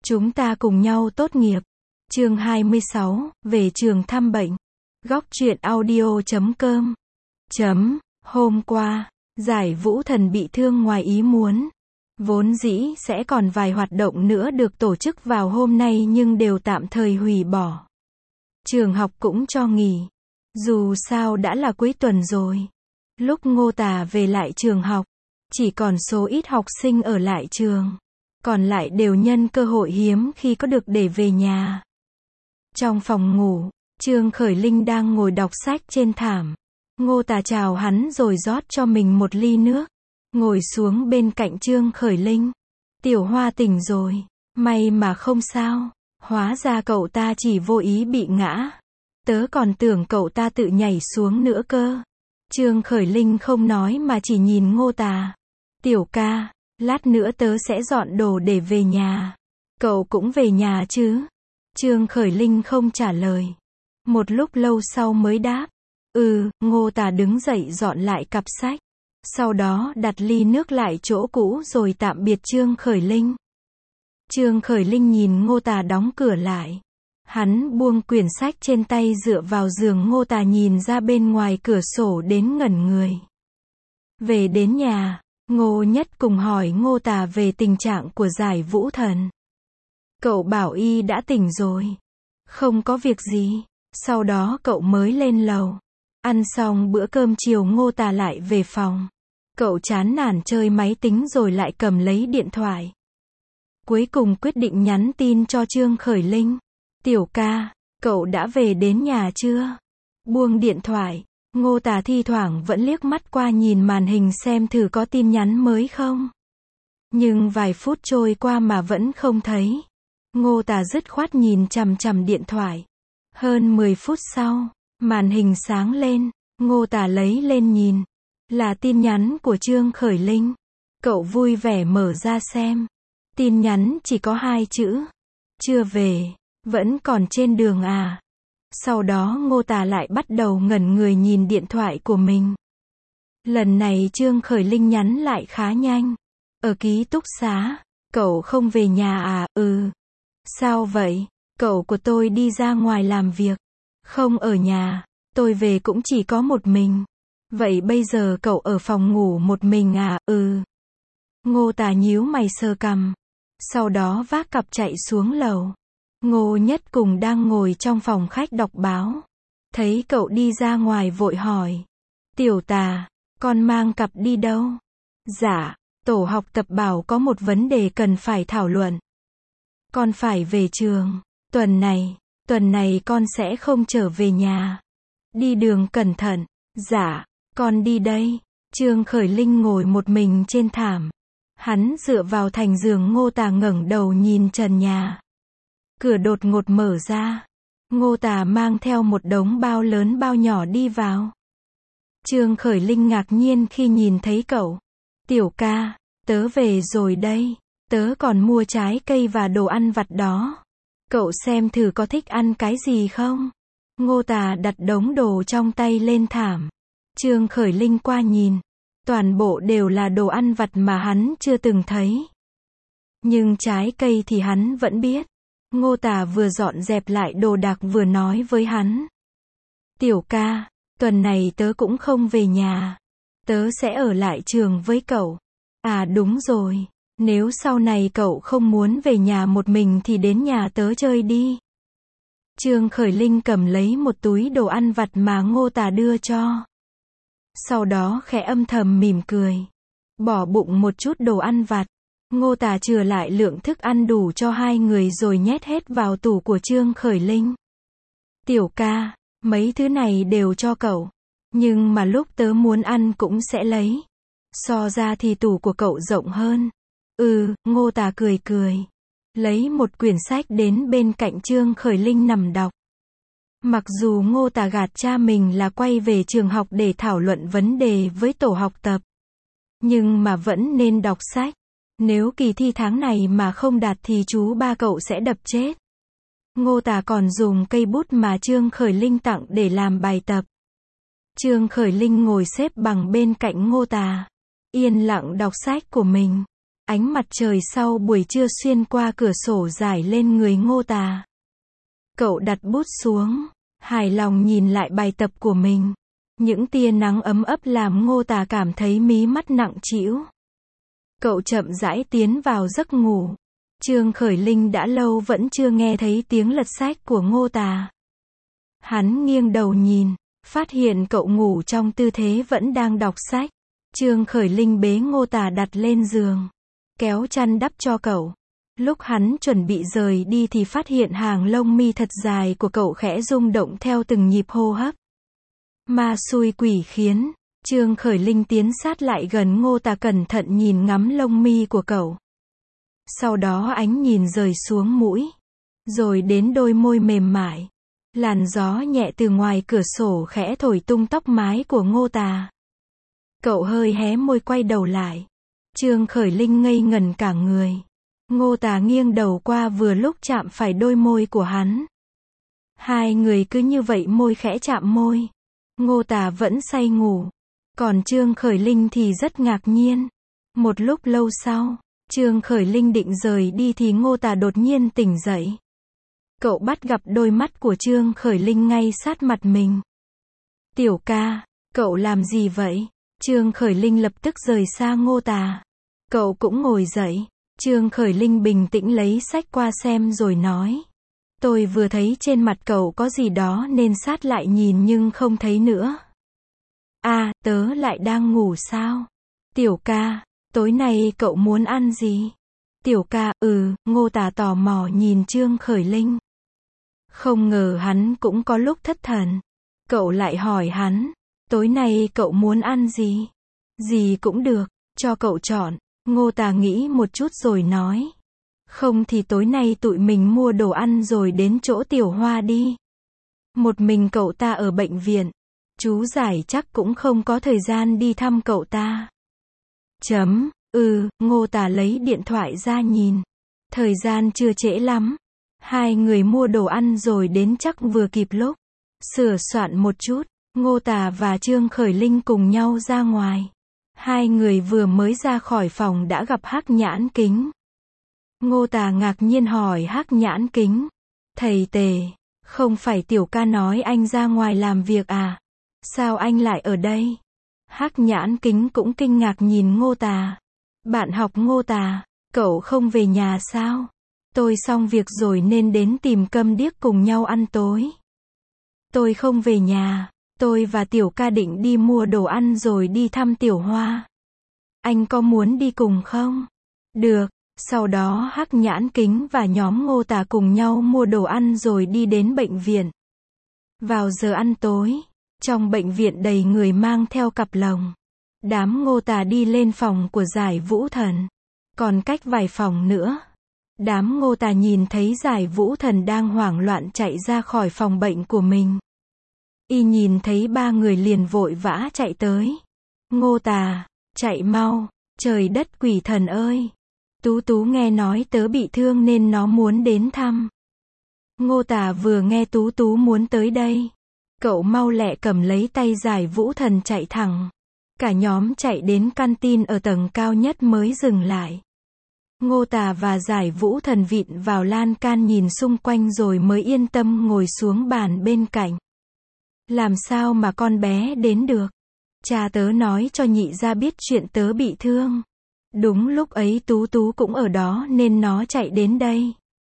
Chúng ta cùng nhau tốt nghiệp. Chương 26, về trường thăm bệnh. Góc truyện audio.com. Hôm qua, giải Vũ Thần bị thương ngoài ý muốn. Vốn dĩ sẽ còn vài hoạt động nữa được tổ chức vào hôm nay nhưng đều tạm thời hủy bỏ. Trường học cũng cho nghỉ. Dù sao đã là cuối tuần rồi. Lúc Ngô Tà về lại trường học, chỉ còn số ít học sinh ở lại trường. Còn lại đều nhân cơ hội hiếm khi có được để về nhà. Trong phòng ngủ, Trương Khởi Linh đang ngồi đọc sách trên thảm. Ngô Tà chào hắn rồi rót cho mình một ly nước. Ngồi xuống bên cạnh Trương Khởi Linh. Tiểu Hoa tỉnh rồi. May mà không sao. Hóa ra cậu ta chỉ vô ý bị ngã. Tớ còn tưởng cậu ta tự nhảy xuống nữa cơ. Trương Khởi Linh không nói mà chỉ nhìn Ngô Tà. Tiểu ca, lát nữa tớ sẽ dọn đồ để về nhà. Cậu cũng về nhà chứ? Trương Khởi Linh không trả lời. Một lúc lâu sau mới đáp. Ngô Tà đứng dậy dọn lại cặp sách. Sau đó đặt ly nước lại chỗ cũ rồi tạm biệt Trương Khởi Linh. Trương Khởi Linh nhìn Ngô Tà đóng cửa lại. Hắn buông quyển sách trên tay dựa vào giường. Ngô Tà nhìn ra bên ngoài cửa sổ đến ngẩn người. Về đến nhà, Ngô Nhất cùng hỏi Ngô Tà về tình trạng của giải Vũ Thần. Cậu bảo y đã tỉnh rồi. Không có việc gì. Sau đó cậu mới lên lầu. Ăn xong bữa cơm chiều Ngô Tà lại về phòng. Cậu chán nản chơi máy tính rồi lại cầm lấy điện thoại. Cuối cùng quyết định nhắn tin cho Trương Khởi Linh. Tiểu ca, cậu đã về đến nhà chưa? Buông điện thoại, Ngô Tà thi thoảng vẫn liếc mắt qua nhìn màn hình xem thử có tin nhắn mới không. Nhưng vài phút trôi qua mà vẫn không thấy. Ngô Tà dứt khoát nhìn chằm chằm điện thoại. Hơn 10 phút sau, màn hình sáng lên, Ngô Tà lấy lên nhìn. Là tin nhắn của Trương Khởi Linh. Cậu vui vẻ mở ra xem. Tin nhắn chỉ có 2 chữ. Chưa về, vẫn còn trên đường à. Sau đó Ngô Tà lại bắt đầu ngẩn người nhìn điện thoại của mình. Lần này Trương Khởi Linh nhắn lại khá nhanh. Ở ký túc xá, cậu không về nhà à? Sao vậy? Cậu của tôi đi ra ngoài làm việc. Không ở nhà, tôi về cũng chỉ có một mình. Vậy bây giờ cậu ở phòng ngủ một mình à? Ngô Tà nhíu mày sờ cằm. Sau đó vác cặp chạy xuống lầu. Ngô Nhất cùng đang ngồi trong phòng khách đọc báo. Thấy cậu đi ra ngoài vội hỏi. Tiểu Tà, con mang cặp đi đâu? Dạ, tổ học tập bảo có một vấn đề cần phải thảo luận. Con phải về trường. Tuần này con sẽ không trở về nhà. Đi đường cẩn thận. Dạ, con đi đây. Trương Khởi Linh ngồi một mình trên thảm. Hắn dựa vào thành giường. Ngô Tà ngẩng đầu nhìn trần nhà. Cửa đột ngột mở ra. Ngô Tà mang theo một đống bao lớn bao nhỏ đi vào. Trương Khởi Linh ngạc nhiên khi nhìn thấy cậu. Tiểu ca, tớ về rồi đây. Tớ còn mua trái cây và đồ ăn vặt đó. Cậu xem thử có thích ăn cái gì không? Ngô Tà đặt đống đồ trong tay lên thảm. Trương Khởi Linh qua nhìn. Toàn bộ đều là đồ ăn vặt mà hắn chưa từng thấy. Nhưng trái cây thì hắn vẫn biết. Ngô Tà vừa dọn dẹp lại đồ đạc vừa nói với hắn. Tiểu ca, tuần này tớ cũng không về nhà. Tớ sẽ ở lại trường với cậu. À đúng rồi, nếu sau này cậu không muốn về nhà một mình thì đến nhà tớ chơi đi. Trương Khởi Linh cầm lấy một túi đồ ăn vặt mà Ngô Tà đưa cho. Sau đó khẽ âm thầm mỉm cười. Bỏ bụng một chút đồ ăn vặt. Ngô Tà chừa lại lượng thức ăn đủ cho 2 người rồi nhét hết vào tủ của Trương Khởi Linh. Tiểu ca, mấy thứ này đều cho cậu. Nhưng mà lúc tớ muốn ăn cũng sẽ lấy. So ra thì tủ của cậu rộng hơn. Ngô Tà cười cười. Lấy một quyển sách đến bên cạnh Trương Khởi Linh nằm đọc. Mặc dù Ngô Tà gạt cha mình là quay về trường học để thảo luận vấn đề với tổ học tập. Nhưng mà vẫn nên đọc sách. Nếu kỳ thi tháng này mà không đạt thì chú ba cậu sẽ đập chết. Ngô Tà còn dùng cây bút mà Trương Khởi Linh tặng để làm bài tập. Trương Khởi Linh ngồi xếp bằng bên cạnh Ngô Tà. Yên lặng đọc sách của mình. Ánh mặt trời sau buổi trưa xuyên qua cửa sổ rải lên người Ngô Tà. Cậu đặt bút xuống, hài lòng nhìn lại bài tập của mình. Những tia nắng ấm ấp làm Ngô Tà cảm thấy mí mắt nặng trĩu. Cậu chậm rãi tiến vào giấc ngủ. Trương Khởi Linh đã lâu vẫn chưa nghe thấy tiếng lật sách của Ngô Tà. Hắn nghiêng đầu nhìn, phát hiện cậu ngủ trong tư thế vẫn đang đọc sách. Trương Khởi Linh bế Ngô Tà đặt lên giường, kéo chăn đắp cho cậu. Lúc hắn chuẩn bị rời đi thì phát hiện hàng lông mi thật dài của cậu khẽ rung động theo từng nhịp hô hấp. Ma xui quỷ khiến, Trương Khởi Linh tiến sát lại gần Ngô Tà cẩn thận nhìn ngắm lông mi của cậu. Sau đó ánh nhìn rời xuống mũi, rồi đến đôi môi mềm mại. Làn gió nhẹ từ ngoài cửa sổ khẽ thổi tung tóc mái của Ngô Tà. Cậu hơi hé môi quay đầu lại. Trương Khởi Linh ngây ngẩn cả người. Ngô Tà nghiêng đầu qua vừa lúc chạm phải đôi môi của hắn. Hai người cứ như vậy môi khẽ chạm môi. Ngô Tà vẫn say ngủ. Còn Trương Khởi Linh thì rất ngạc nhiên. Một lúc lâu sau, Trương Khởi Linh định rời đi thì Ngô Tà đột nhiên tỉnh dậy. Cậu bắt gặp đôi mắt của Trương Khởi Linh ngay sát mặt mình. Tiểu ca, cậu làm gì vậy? Trương Khởi Linh lập tức rời xa Ngô Tà. Cậu cũng ngồi dậy. Trương Khởi Linh bình tĩnh lấy sách qua xem rồi nói. Tôi vừa thấy trên mặt cậu có gì đó nên sát lại nhìn nhưng không thấy nữa. À, tớ lại đang ngủ sao? Tiểu ca, tối nay cậu muốn ăn gì? Tiểu ca, Ngô Tà tò mò nhìn Trương Khởi Linh. Không ngờ hắn cũng có lúc thất thần. Cậu lại hỏi hắn, tối nay cậu muốn ăn gì? Gì cũng được, cho cậu chọn. Ngô Tà nghĩ một chút rồi nói. Không thì tối nay tụi mình mua đồ ăn rồi đến chỗ Tiểu Hoa đi. Một mình cậu ta ở bệnh viện. Chú Giải chắc cũng không có thời gian đi thăm cậu ta. Ngô Tà lấy điện thoại ra nhìn. Thời gian chưa trễ lắm. Hai người mua đồ ăn rồi đến chắc vừa kịp lúc. Sửa soạn một chút, Ngô Tà và Trương Khởi Linh cùng nhau ra ngoài. Hai người vừa mới ra khỏi phòng đã gặp Hắc Nhãn Kính. Ngô Tà ngạc nhiên hỏi Hắc Nhãn Kính. Thầy Tề, không phải Tiểu ca nói anh ra ngoài làm việc à? Sao anh lại ở đây? Hắc Nhãn Kính cũng kinh ngạc nhìn Ngô Tà. Bạn học Ngô Tà, cậu không về nhà sao? Tôi xong việc rồi nên đến tìm Câm Điếc cùng nhau ăn tối. Tôi không về nhà. Tôi và Tiểu ca định đi mua đồ ăn rồi đi thăm Tiểu Hoa. Anh có muốn đi cùng không? Được. Sau đó Hắc Nhãn Kính và nhóm Ngô Tà cùng nhau mua đồ ăn rồi đi đến bệnh viện. Vào giờ ăn tối, trong bệnh viện đầy người mang theo cặp lồng. Đám Ngô Tà đi lên phòng của Giải Vũ Thần. Còn cách vài phòng nữa, đám Ngô Tà nhìn thấy Giải Vũ Thần đang hoảng loạn chạy ra khỏi phòng bệnh của mình. Y nhìn thấy ba người liền vội vã chạy tới. Ngô Tà, chạy mau, trời đất quỷ thần ơi. Tú Tú nghe nói tớ bị thương nên nó muốn đến thăm. Ngô Tà vừa nghe Tú Tú muốn tới đây. Cậu mau lẹ cầm lấy tay Giải Vũ Thần chạy thẳng. Cả nhóm chạy đến canteen ở tầng cao nhất mới dừng lại. Ngô Tà và Giải Vũ Thần vịn vào lan can nhìn xung quanh rồi mới yên tâm ngồi xuống bàn bên cạnh. Làm sao mà con bé đến được? Cha tớ nói cho nhị gia biết chuyện tớ bị thương. Đúng lúc ấy Tú Tú cũng ở đó nên nó chạy đến đây.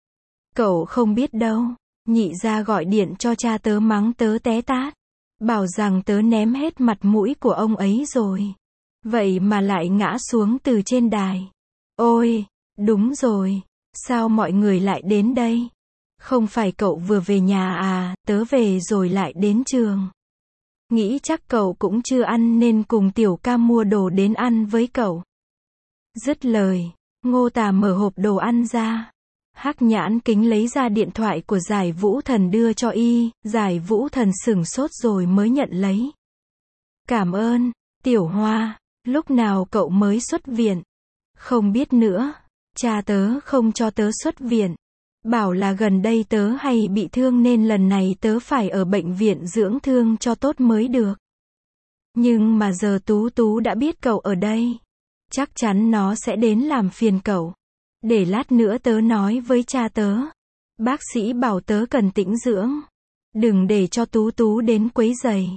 Cậu không biết đâu, nhị gia gọi điện cho cha tớ mắng tớ té tát. Bảo rằng tớ ném hết mặt mũi của ông ấy rồi. Vậy mà lại ngã xuống từ trên đài. Ôi, đúng rồi, sao mọi người lại đến đây? Không phải cậu vừa về nhà à, tớ về rồi lại đến trường. Nghĩ chắc cậu cũng chưa ăn nên cùng Tiểu ca mua đồ đến ăn với cậu. Dứt lời, Ngô Tà mở hộp đồ ăn ra. Hắc Nhãn Kính lấy ra điện thoại của Giải Vũ Thần đưa cho y. Giải Vũ Thần sửng sốt rồi mới nhận lấy. Cảm ơn, Tiểu Hoa, lúc nào cậu mới xuất viện? Không biết nữa, cha tớ không cho tớ xuất viện. Bảo là gần đây tớ hay bị thương nên lần này tớ phải ở bệnh viện dưỡng thương cho tốt mới được. Nhưng mà giờ Tú Tú đã biết cậu ở đây. Chắc chắn nó sẽ đến làm phiền cậu. Để lát nữa tớ nói với cha tớ. Bác sĩ bảo tớ cần tĩnh dưỡng. Đừng để cho Tú Tú đến quấy rầy.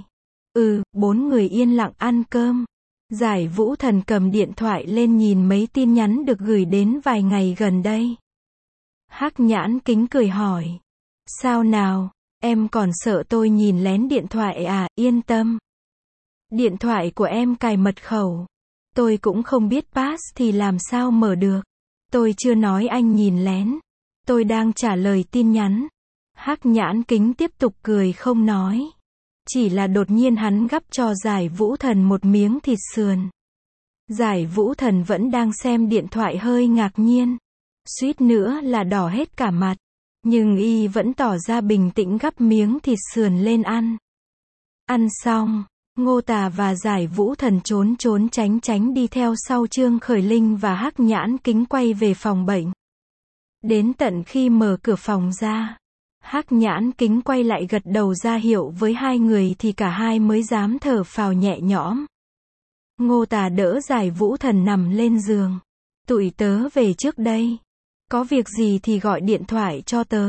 Bốn người yên lặng ăn cơm. Giải Vũ Thần cầm điện thoại lên nhìn mấy tin nhắn được gửi đến vài ngày gần đây. Hắc Nhãn Kính cười hỏi. Sao nào, em còn sợ tôi nhìn lén điện thoại à? Yên tâm. Điện thoại của em cài mật khẩu. Tôi cũng không biết pass thì làm sao mở được. Tôi chưa nói anh nhìn lén. Tôi đang trả lời tin nhắn. Hắc Nhãn Kính tiếp tục cười không nói. Chỉ là đột nhiên hắn gắp cho Giải Vũ Thần một miếng thịt sườn. Giải Vũ Thần vẫn đang xem điện thoại hơi ngạc nhiên. Suýt nữa là đỏ hết cả mặt. Nhưng y vẫn tỏ ra bình tĩnh gắp miếng thịt sườn lên ăn. Ăn xong, Ngô Tà và Giải Vũ Thần trốn trốn tránh tránh đi theo sau Trương Khởi Linh và Hắc Nhãn Kính quay về phòng bệnh. Đến tận khi mở cửa phòng ra, Hắc Nhãn Kính quay lại gật đầu ra hiệu với hai người thì cả hai mới dám thở phào nhẹ nhõm. Ngô Tà đỡ Giải Vũ Thần nằm lên giường. Tụi tớ về trước đây. Có việc gì thì gọi điện thoại cho tớ.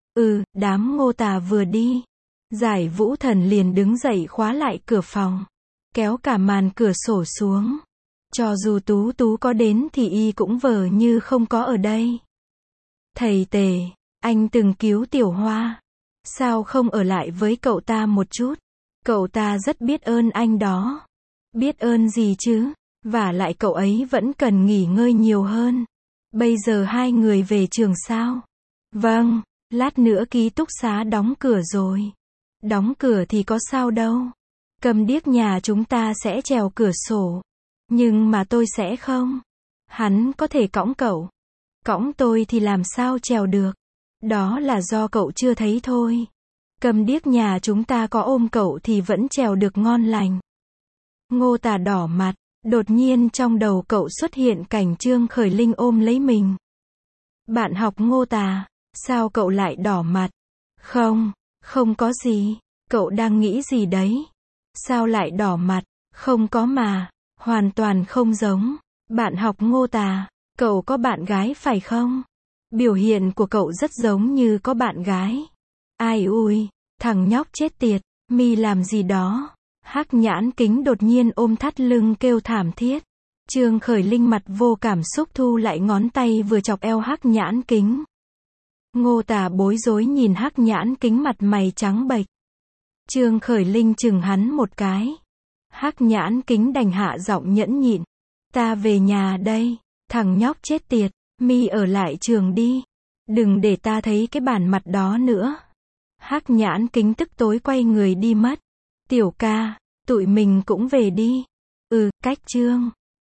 Đám Ngô Tà vừa đi. Giải Vũ Thần liền đứng dậy khóa lại cửa phòng. Kéo cả màn cửa sổ xuống. Cho dù Tú Tú có đến thì y cũng vờ như không có ở đây. Thầy Tề, anh từng cứu Tiểu Hoa. Sao không ở lại với cậu ta một chút? Cậu ta rất biết ơn anh đó. Biết ơn gì chứ? Vả lại cậu ấy vẫn cần nghỉ ngơi nhiều hơn. Bây giờ hai người về trường sao? Vâng, lát nữa ký túc xá đóng cửa rồi. Đóng cửa thì có sao đâu. Cầm điếc nhà chúng ta sẽ trèo cửa sổ. Nhưng mà tôi sẽ không. Hắn có thể cõng cậu. Cõng tôi thì làm sao trèo được. Đó là do cậu chưa thấy thôi. Cầm điếc nhà chúng ta có ôm cậu thì vẫn trèo được ngon lành. Ngô Tà đỏ mặt. Đột nhiên trong đầu cậu xuất hiện cảnh Trương Khởi Linh ôm lấy mình. Bạn học Ngô Tà, sao cậu lại đỏ mặt? Không có gì. Cậu đang nghĩ gì đấy? Sao lại đỏ mặt? Không có mà. Hoàn toàn không giống. Bạn học Ngô Tà, cậu có bạn gái phải không? Biểu hiện của cậu rất giống như có bạn gái. Ai ui, thằng nhóc chết tiệt, mi làm gì đó? Hắc Nhãn Kính đột nhiên ôm thắt lưng kêu thảm thiết. Trương Khởi Linh mặt vô cảm xúc thu lại ngón tay vừa chọc eo Hắc Nhãn Kính. Ngô Tà bối rối nhìn Hắc Nhãn Kính mặt mày trắng bệch. Trương Khởi Linh chừng hắn một cái. Hắc Nhãn Kính đành hạ giọng nhẫn nhịn. Ta về nhà đây, thằng nhóc chết tiệt, mi ở lại trường đi. Đừng để ta thấy cái bản mặt đó nữa. Hắc Nhãn Kính tức tối quay người đi mất. Tiểu ca, tụi mình cũng về đi. Cách Trương.